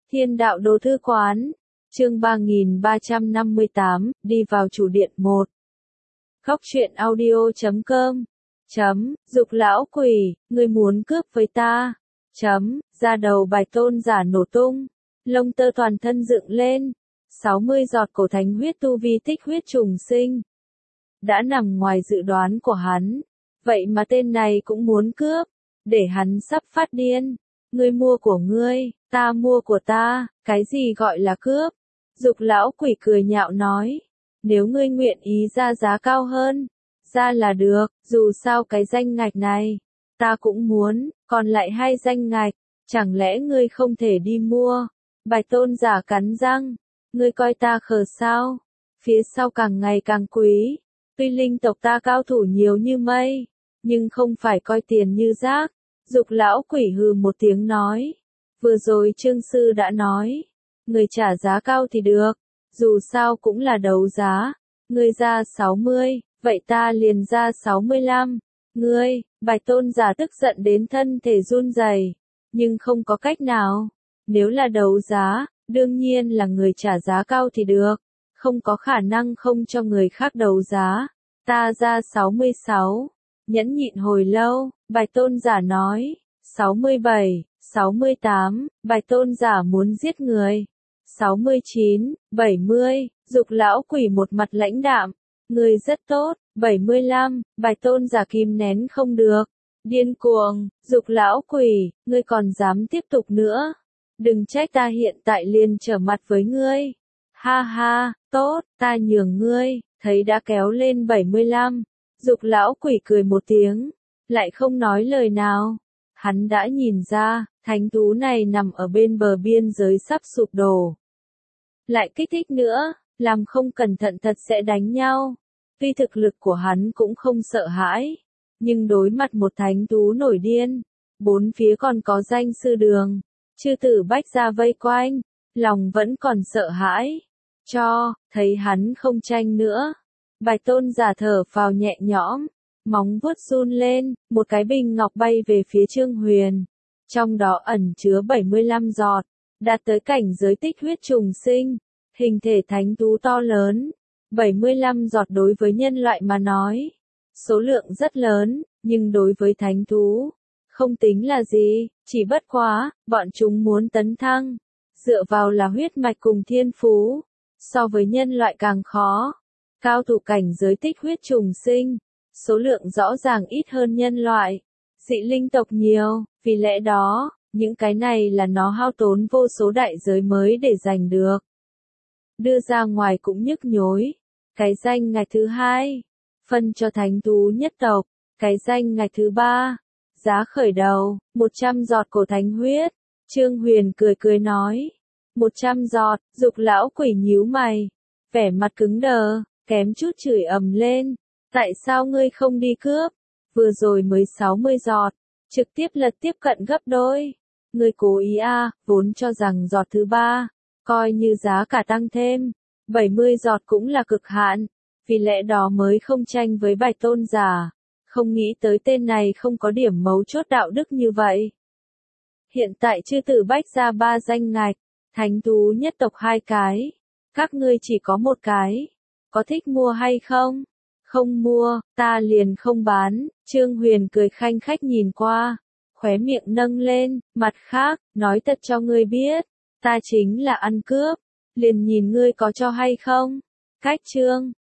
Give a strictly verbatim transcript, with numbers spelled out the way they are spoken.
Thiên đạo đồ thư quán, chương ba nghìn ba trăm năm mươi tám, đi vào chủ điện một. Góc truyện audio chấm com. Chấm, dục lão quỷ, ngươi muốn cướp với ta. Chấm, ra đầu Bạch Tôn giả nổ tung, lông tơ toàn thân dựng lên. sáu mươi giọt cổ thánh huyết tu vi tích huyết trùng sinh. Đã nằm ngoài dự đoán của hắn. Vậy mà tên này cũng muốn cướp, để hắn sắp phát điên. Ngươi mua của ngươi, ta mua của ta, cái gì gọi là cướp? Dục lão quỷ cười nhạo nói, nếu ngươi nguyện ý ra giá cao hơn, ra là được, dù sao cái danh ngạch này, ta cũng muốn, còn lại hai danh ngạch, chẳng lẽ ngươi không thể đi mua? Bạch Tôn giả cắn răng, ngươi coi ta khờ sao? Phía sau càng ngày càng quý, tuy linh tộc ta cao thủ nhiều như mây, nhưng không phải coi tiền như rác. Dục lão quỷ hừ một tiếng nói, vừa rồi Trương Sư đã nói, người trả giá cao thì được, dù sao cũng là đấu giá, ngươi ra sáu mươi, vậy ta liền ra sáu mươi lăm, ngươi, Bạch Tôn giả tức giận đến thân thể run rẩy, nhưng không có cách nào, nếu là đấu giá, đương nhiên là người trả giá cao thì được, không có khả năng không cho người khác đấu giá, ta ra sáu mươi sáu. Nhẫn nhịn hồi lâu, Bạch Tôn giả nói, sáu mươi bảy, sáu mươi tám, Bạch Tôn giả muốn giết người. sáu mươi chín, bảy mươi, dục lão quỷ một mặt lãnh đạm, người rất tốt, bảy mươi lăm, Bạch Tôn giả kìm nén không được. Điên cuồng, dục lão quỷ, ngươi còn dám tiếp tục nữa. Đừng trách ta hiện tại liền trở mặt với ngươi. Ha ha, tốt, ta nhường ngươi, thấy đã kéo lên bảy mươi lăm. Dục lão quỷ cười một tiếng, lại không nói lời nào. Hắn đã nhìn ra, thánh thú này nằm ở bên bờ biên giới sắp sụp đổ. Lại kích thích nữa, làm không cẩn thận thật sẽ đánh nhau. Tuy thực lực của hắn cũng không sợ hãi, nhưng đối mặt một thánh thú nổi điên, bốn phía còn có danh sư đường, chư tử bách gia vây quanh, lòng vẫn còn sợ hãi. Cho, thấy hắn không tranh nữa. Bạch Tôn giả thở phào nhẹ nhõm, móng vuốt run lên, một cái bình ngọc bay về phía Trương Huyền. Trong đó ẩn chứa bảy mươi lăm giọt, đạt tới cảnh giới tích huyết trùng sinh, hình thể thánh thú to lớn. bảy mươi lăm giọt đối với nhân loại mà nói, số lượng rất lớn, nhưng đối với thánh thú, không tính là gì, chỉ bất quá, bọn chúng muốn tấn thăng, dựa vào là huyết mạch cùng thiên phú, so với nhân loại càng khó. Cao thủ cảnh giới tích huyết trùng sinh, số lượng rõ ràng ít hơn nhân loại, dị linh tộc nhiều, vì lẽ đó, những cái này là nó hao tốn vô số đại giới mới để giành được. Đưa ra ngoài cũng nhức nhối, cái danh ngạch thứ hai, phân cho thánh thú nhất tộc, cái danh ngạch thứ ba, giá khởi đầu, một trăm giọt cổ thánh huyết, Trương Huyền cười cười nói, một trăm giọt, dục lão quỷ nhíu mày, vẻ mặt cứng đờ. Kém chút chửi ầm lên, tại sao ngươi không đi cướp, vừa rồi mới sáu mươi giọt, trực tiếp lật tiếp cận gấp đôi, ngươi cố ý à, vốn cho rằng giọt thứ ba, coi như giá cả tăng thêm, bảy mươi giọt cũng là cực hạn, vì lẽ đó mới không tranh với Bạch Tôn giả, không nghĩ tới tên này không có điểm mấu chốt đạo đức như vậy. Hiện tại chư tử bách ra ba danh ngạch, thánh thú nhất tộc hai cái, các ngươi chỉ có một cái. Có thích mua hay không? Không mua, ta liền không bán. Trương Huyền cười khanh khách nhìn qua, khóe miệng nâng lên, mặt khác, nói thật cho ngươi biết, ta chính là ăn cướp, liền nhìn ngươi có cho hay không. Cách Trương,